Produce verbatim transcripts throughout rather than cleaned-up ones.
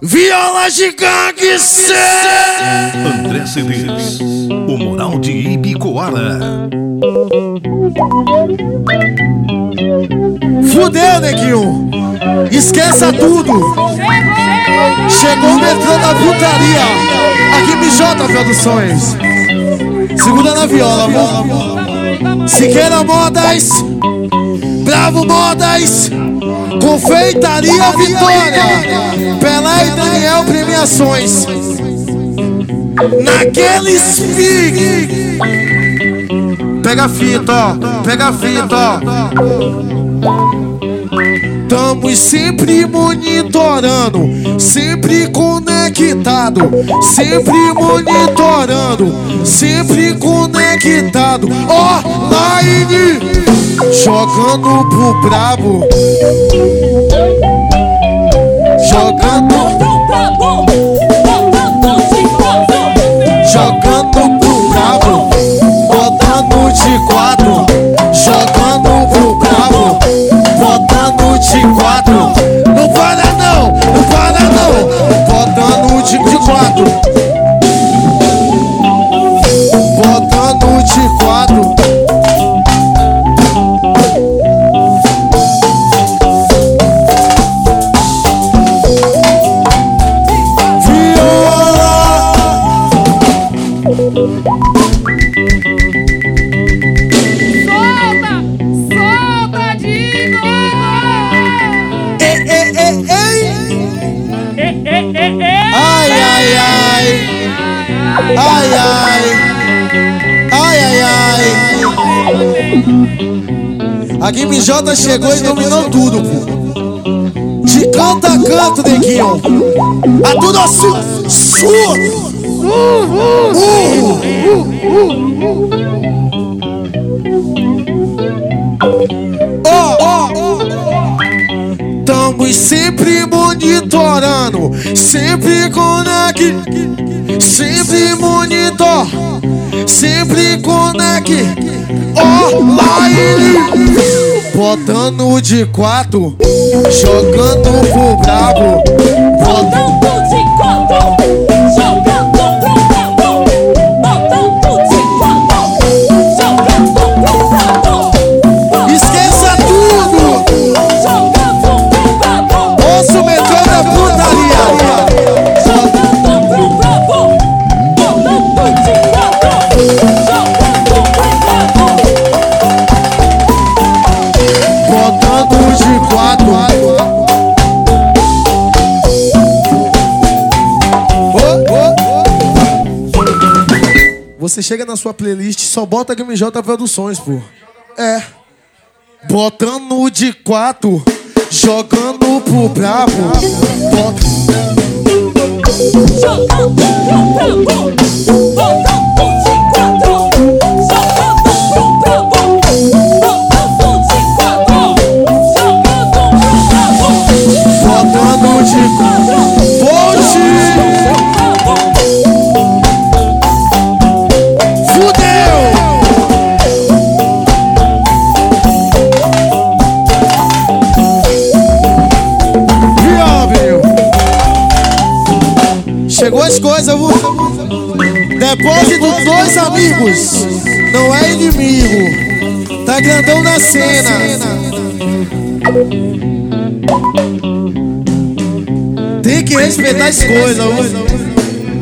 Viola de gangster. André C Ds, o moral de Ibicoara. Fudeu, neguinho. Esqueça tudo. Chegou o metrô da putaria. Aqui M J Produções. Segura na viola, amor. Siqueira Modas, Bravo Modas, Confeitaria Vitória, Pelé e Daniel Premiações. Naquele speak. Pega a fita, ó, pega a fita, ó. Tamo sempre monitorando, sempre conectado, sempre monitorando, sempre conectado. Online, jogando pro brabo, jogando, jogando pro brabo, botando de quatro, jogando pro brabo, botando de quatro. Não para não, não para não, botando de, de quatro, botando de quatro. Ai, ai, ai, ai, ai, ai, ai, ai. Aqui M J chegou e dominou tudo, pô. De canto a canto, neguinho. A tudo a sua, sua. Tamo sempre monitorando, sempre conecte, sempre monitor, sempre conecte, online, botando de quatro, jogando pro brabo, botando de quatro, jogando pro brabo, botando de quatro, jogando pro brabo. Esqueça tudo. Ouça o metrô da putaria. Jogando pro brabo, botando de quatro, jogando pro brabo, botando de quatro. Oh, oh. Você chega na sua playlist, só bota M J Produções, pô. É. Botando de quatro, jogando pro brabo, bota... jogando pro brabo, botando de quatro, jogando pro brabo, botando de quatro, jogando pro brabo, botando de quatro. Hoje fudeu. Chegou as coisas, viu? Depósito dois amigos, não é inimigo. Tá grandão na cena. Tem que respeitar as coisas, viu?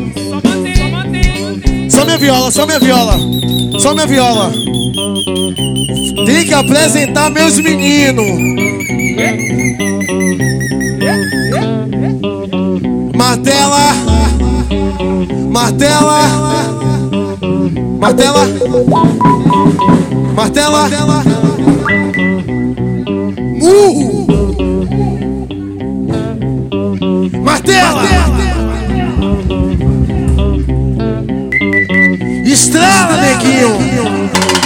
Só minha viola, só minha viola, só minha viola. Tem que apresentar meus meninos. Martela, martela, martela, martela, murro, martela, estrela, neguinho.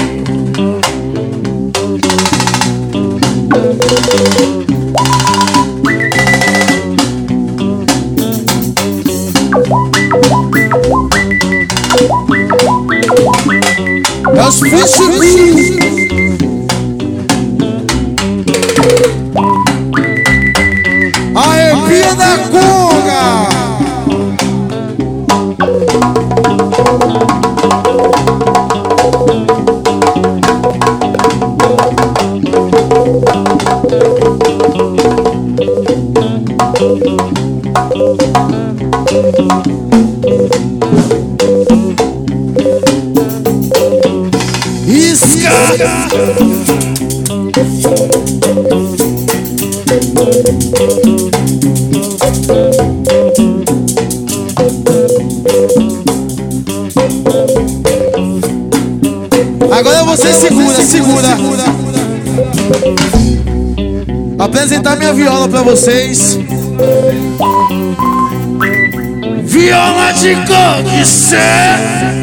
É os bichos. Arrepia da conga. Isca! Agora você segura, segura. Apresentar minha viola pra vocês. Viola de condição.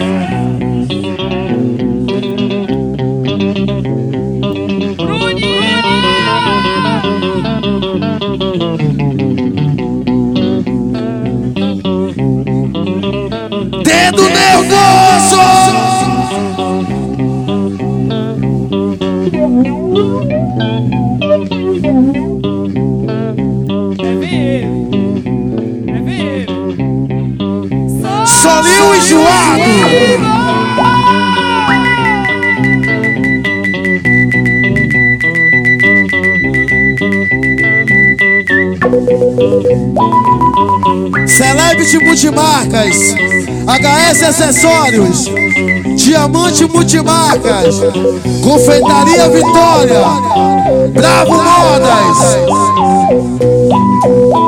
Dedo nervoso. Solinho enjoado. Celebrity Multimarcas, H S Acessórios, Diamante Multimarcas, Confeitaria Vitória, Bravo Modas.